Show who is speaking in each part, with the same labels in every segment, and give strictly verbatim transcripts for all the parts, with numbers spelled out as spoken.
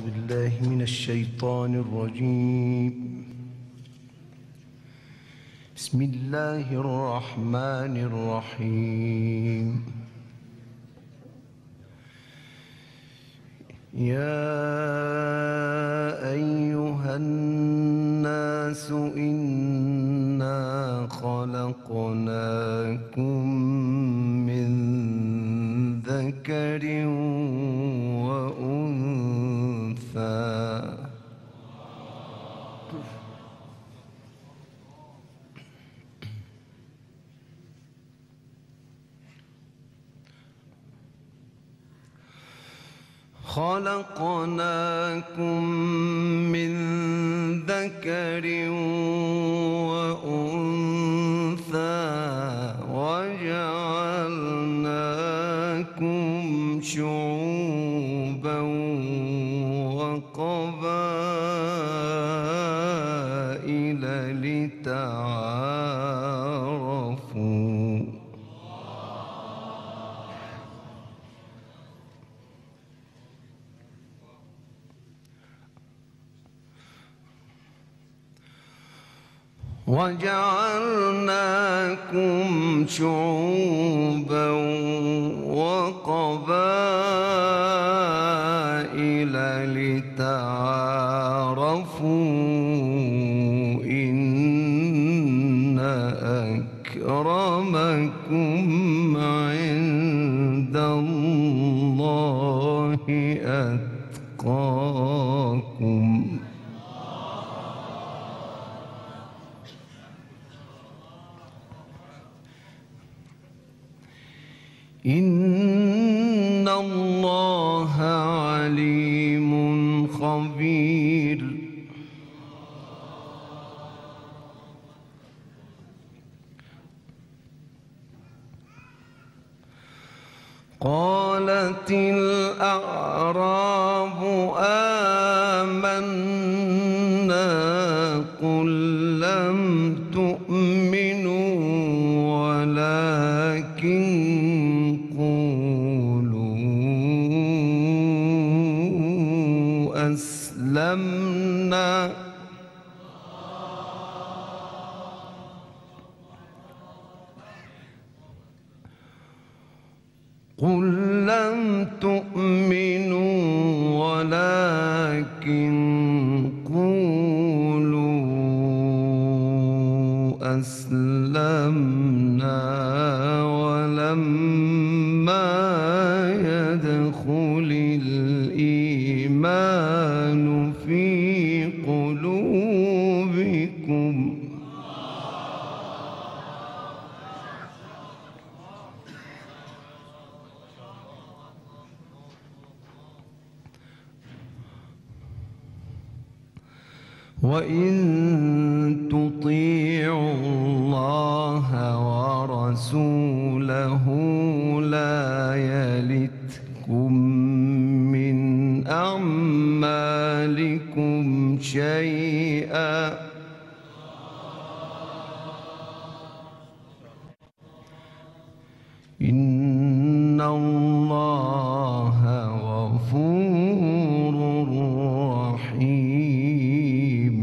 Speaker 1: بالله من الشيطان الرجيم. بسم الله الرحمن الرحيم. يا أيها الناس إنا خلقناكم من ذكر وأنثى خلقناكم من ذكر وأنثى وجعلناكم شعوبا وقبائل لتعارفوا وجعلناكم شعوبا وقبائل لتعارفوا إن أكرمكم عند الله أتقاكم. إن الله عليم خبير. قالت الأعراب آمنا قل لم تؤمنوا ولكن أسلمنا قل لم تؤمنوا ولكن قولوا أسلمنا ولما يدخل الإيمان في قلوبكم وإن تطيعوا الله ورسوله لا يلتكم من أعمالكم شيئا إن الله غفور رحيم.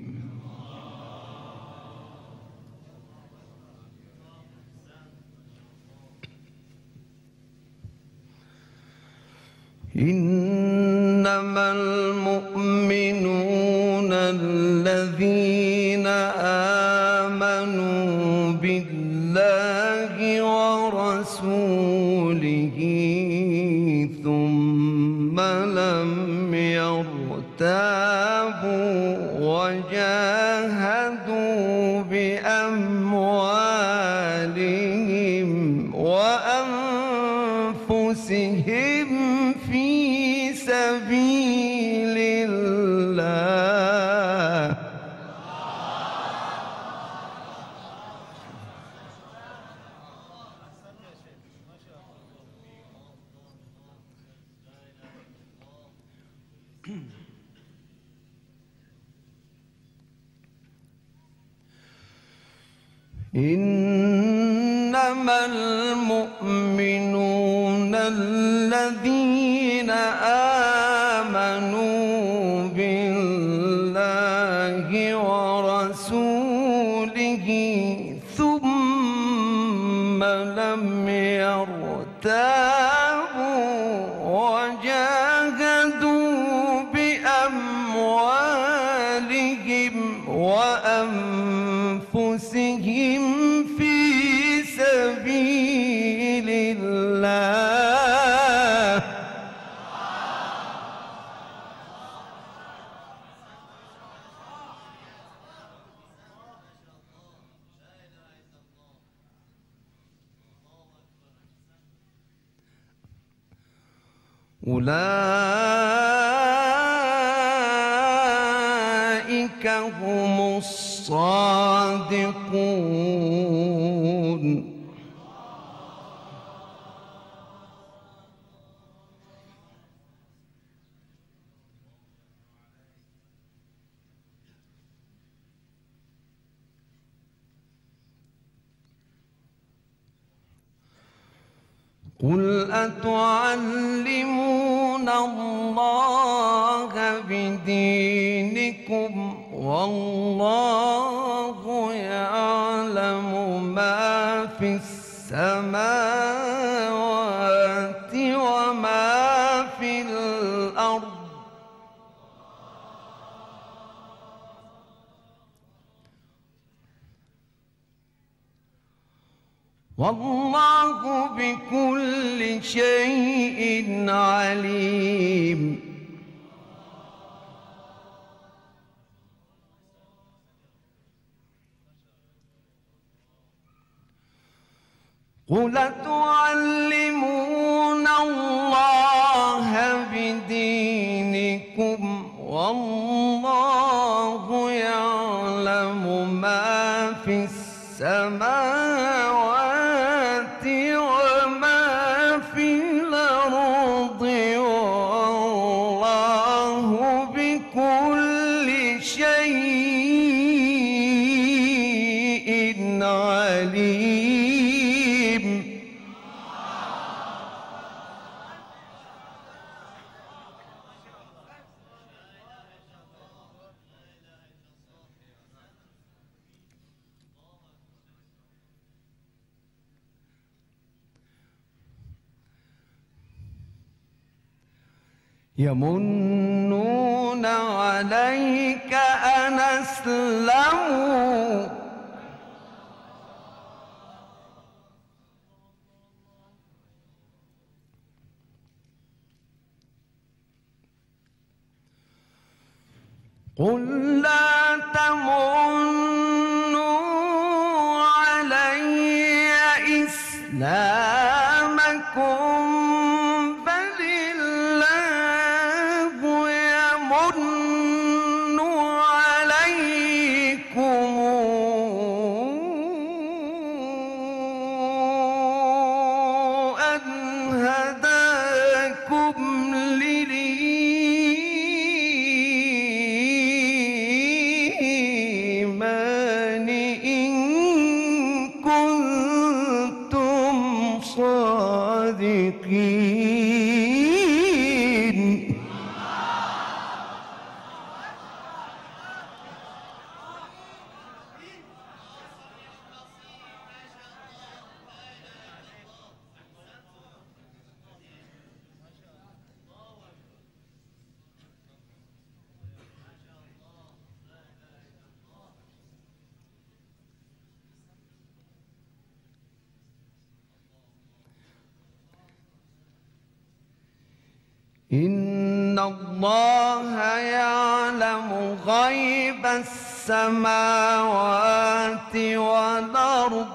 Speaker 1: إنما المؤمنون الذين آمنوا بالله ورسوله ثم لم يرتابوا وجاهدوا بأموالهم وأنفسهم في سبيل الله إنما المؤمنون الذين آمنوا أولئك هم الصادقون. قل أتعلمون الله بدينكم والله يعلم ما في السماوات وما في الأرض والله بكل شيء عليم. قل أتعلمون الله بدينكم والله يعلم ما في السماوات وما في الأرض والله بكل شيء عليم. يمنون عليك أن أسلموا قل لا تمنوا علي إسلامكم بل الله يمن عليكم أن هداكم للإيمان إن كنتم صادقين. إن الله يعلم غيب السماوات والأرض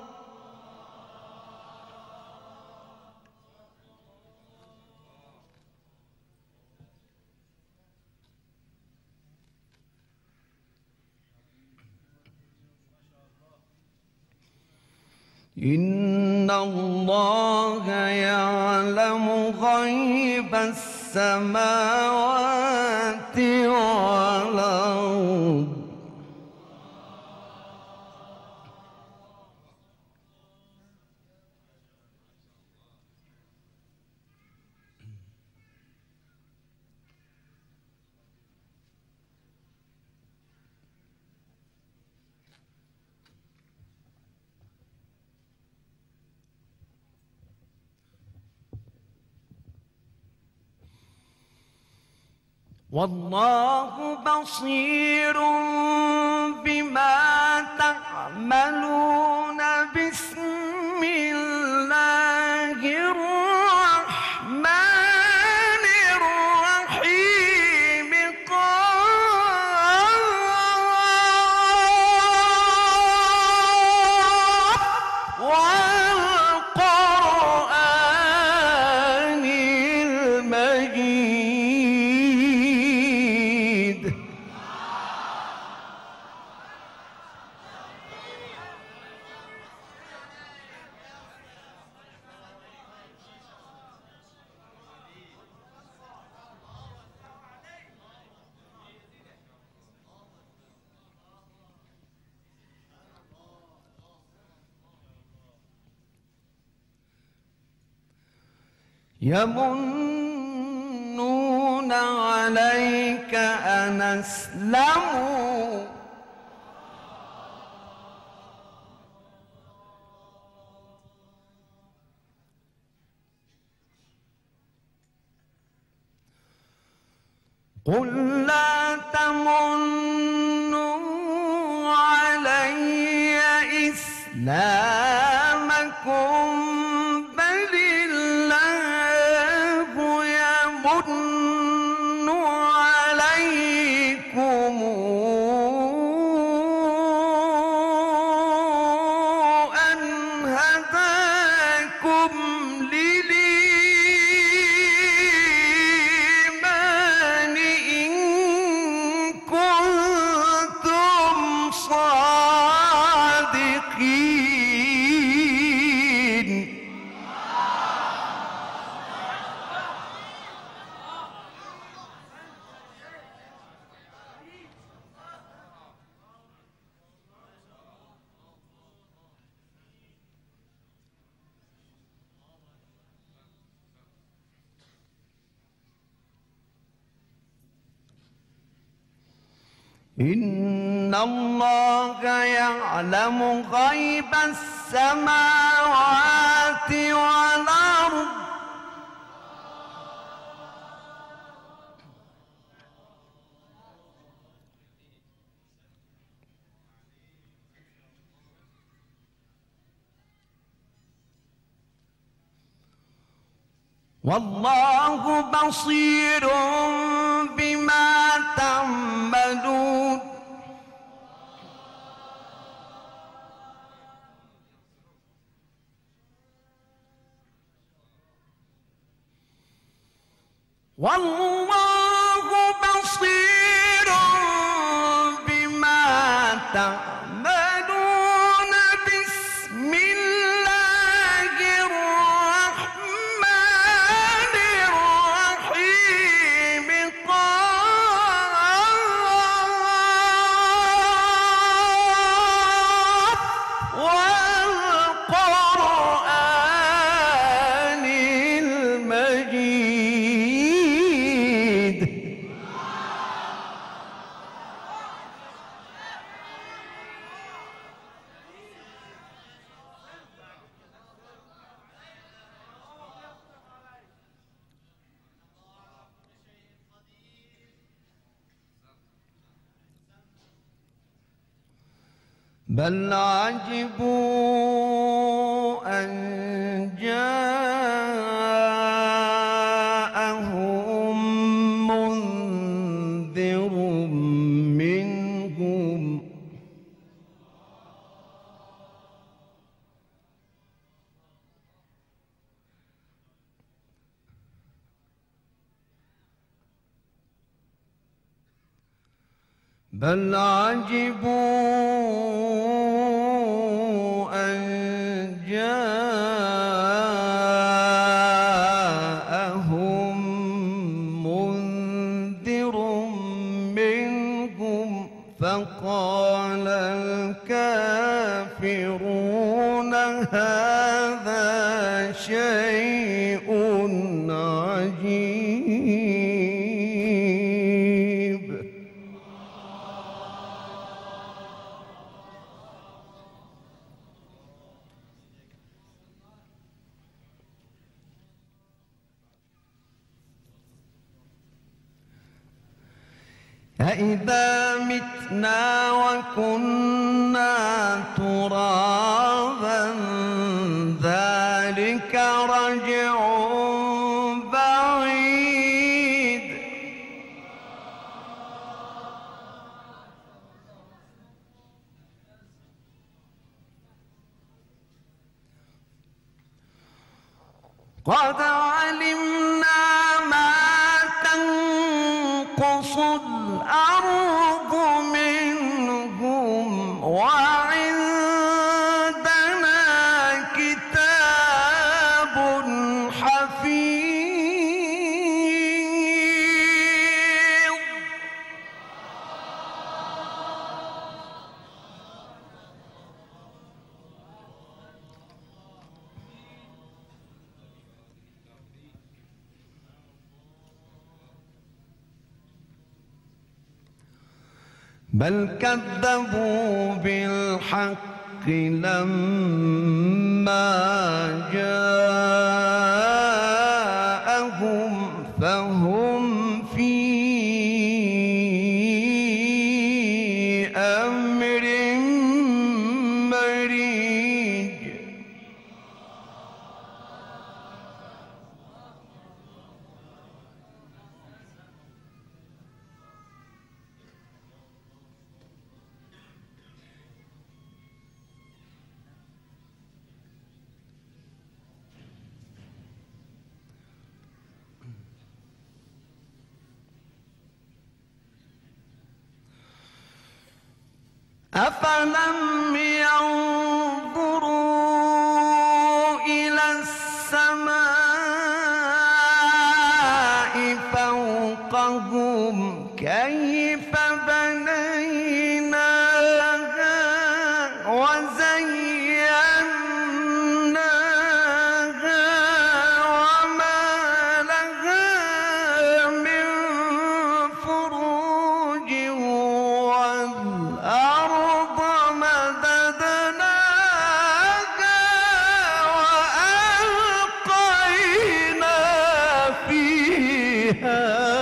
Speaker 1: إن الله يعلم غيب السماوات والأرض والله بصير بما تعملون. بسم الله الرحمن الرحيم. قاف والقرآن المجيد. يمنون عليك أن أسلموا قل لا تمنوا علي إسلامكم بل الله يمن عليكم أن هداكم للإيمان إن كنتم صادقين. إن الله يعلم غيب السماوات والأرض والله بصير بما تعملون. والله بصير بما تعملون. بسم الله الرحمن الرحيم. قاف والقرآن المجيد. بل عجبوا أن جاءهم منذر منهم بل عجبوا أن جاءهم منذر منهم فقال الكافرون هذا شيء عجيب. أإذا متنا وكنا ترابا ذلك رجع بعيد. قد علمنا ما تنقص الأرض منهم وعندنا كتاب حفيظ. بل كذبوا بالحق لما جاءهم فهم في أمر مريج. أفلم ينظروا إلى السماء فوقهم كيف بنيناها وزيناها وما لها من فروج والأرض مددناها وألقينا فيها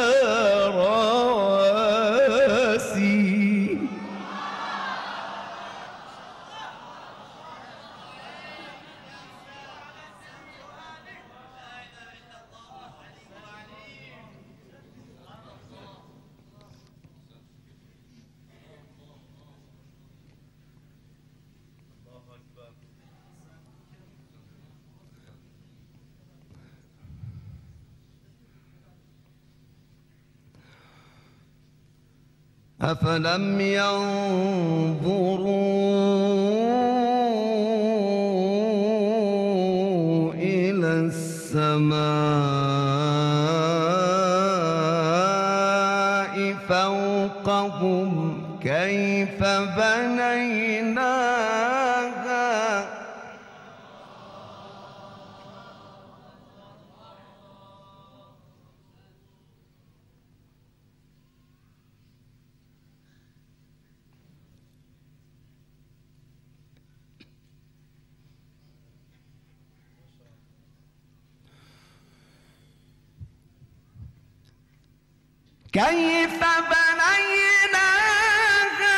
Speaker 1: رواسي. أفلم ينظروا إلى السماء فوقهم كيف بنيناها كيف بنيناها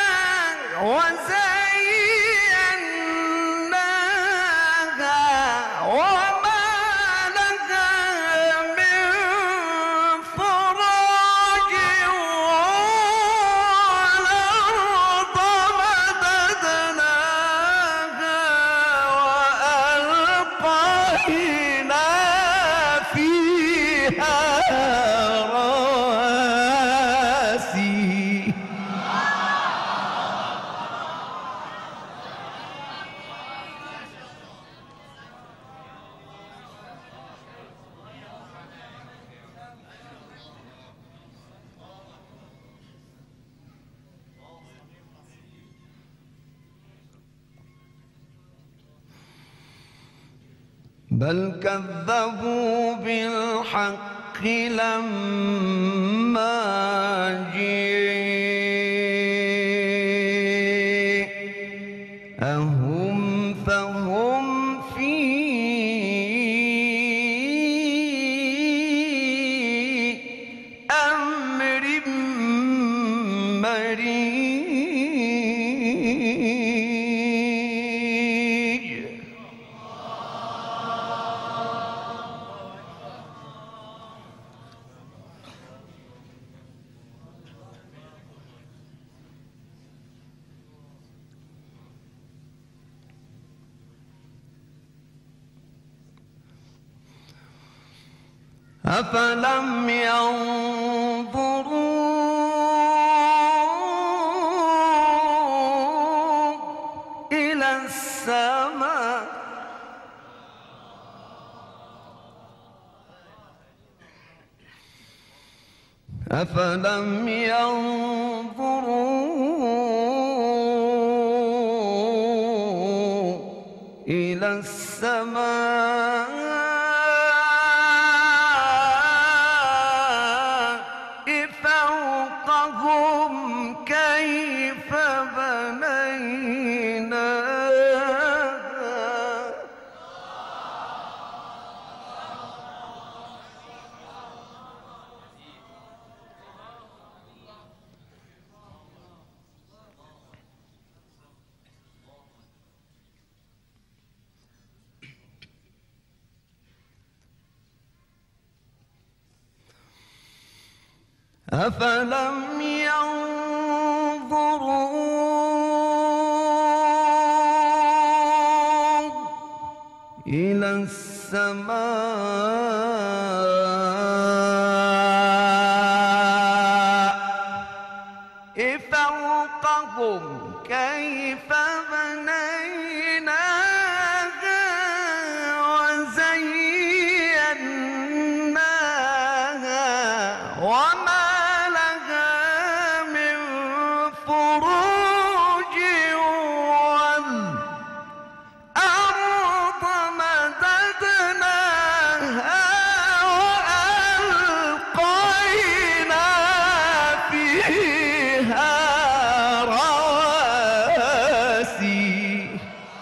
Speaker 1: وزيناها وما لها من فروج والأرض مددناها وألقينا فيها بل كذبوا بالحق لما جاءهم فهم في أمر مريج. أفلم ينظروا إلى السماء أفلم ينظروا إلى السماء فوقهم كيف أفلم ينظروا إلى السماء فوقهم كيف بنيناها وزيناها وما لها من فروج والأرض مددناها وألقينا فيها رواسي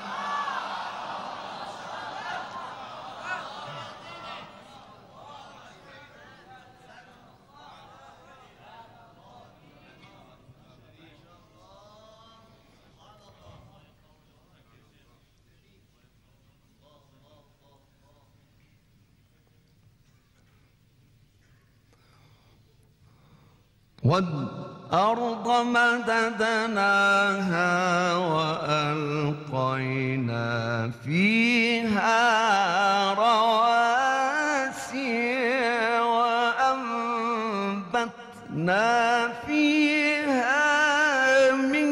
Speaker 1: والأرض مددناها وألقينا فيها رواسي وأنبتنا فيها من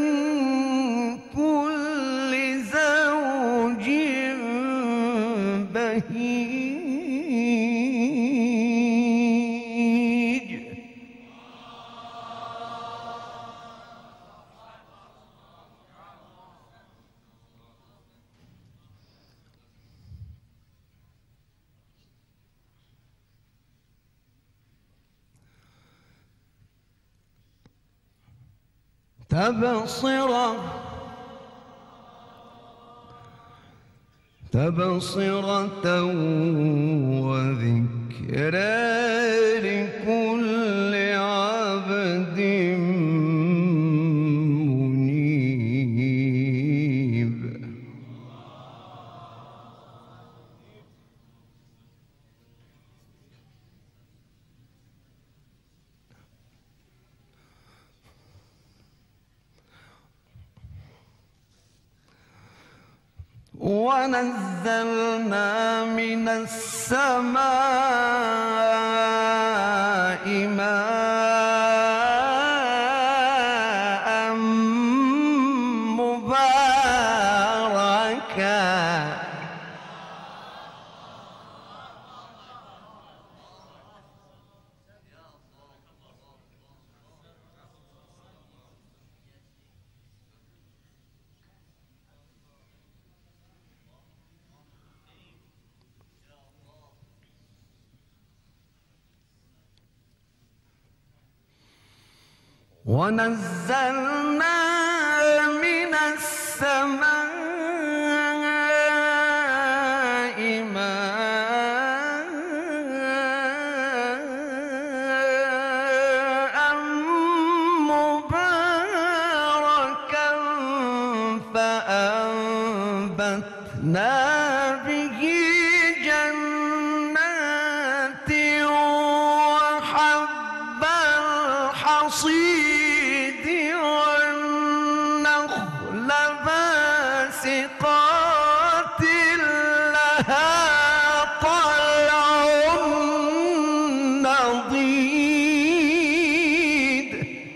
Speaker 1: كل زوج بهيج تبصرة تبصرة وذكرى لكل عبد منيب. ونزلنا من السماء ماء مباركا ونزلنا من السماء ماء مباركا فأنبتنا به جنات وحب الحصيد والنخل باسقات لها طلع نضيد.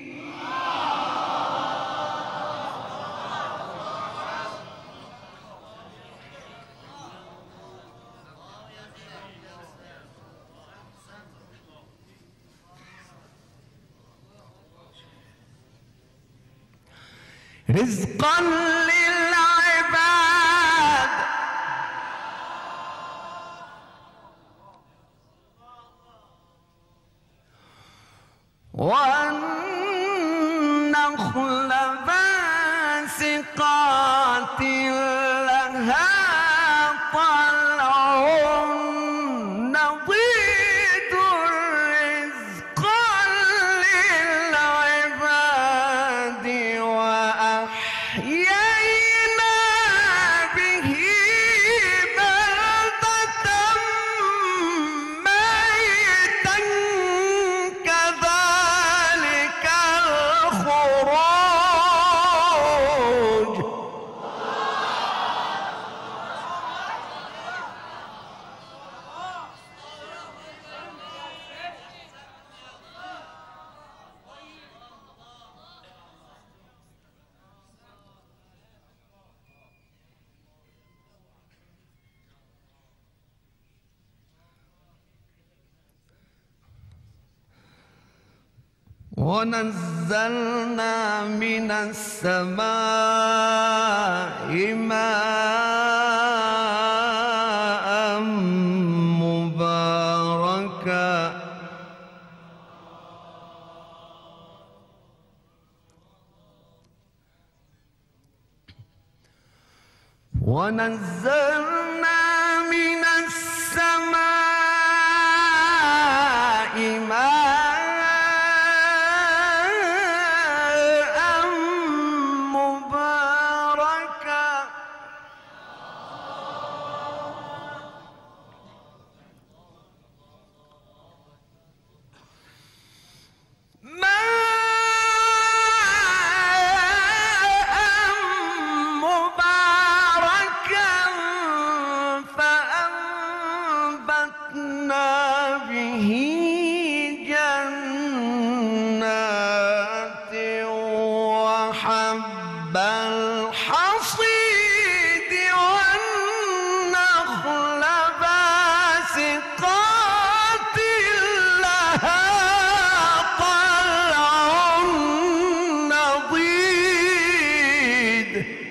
Speaker 1: رزقا للعباد والنخل باسقات لها طلع نضيد. رزقا للعباد وأحيينا به بلدة ميتا كذلك ونزلنا من السماء ماء مباركا ونزلنا من السماء ماء مباركا به جنات وحب الحصيد والنخل باسقات لها طلع نضيد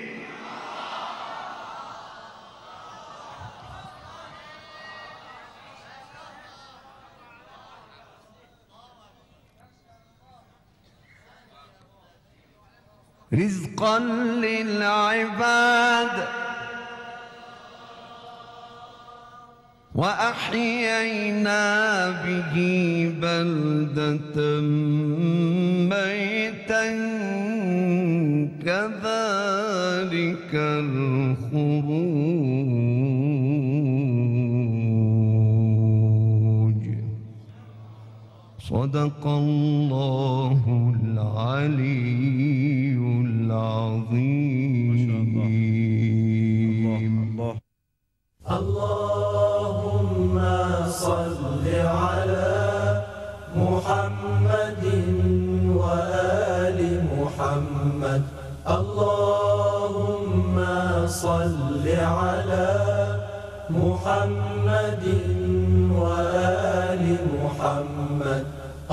Speaker 1: رزقا للعباد وأحيينا به بلدة ميتا كذلك الخروج صدق الله العلي العظيم.
Speaker 2: الله اللهم صل على محمد وآل محمد. اللهم صل على محمد وآل محمد.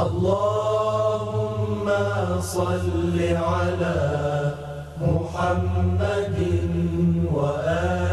Speaker 2: اللهم صل على محمد وآل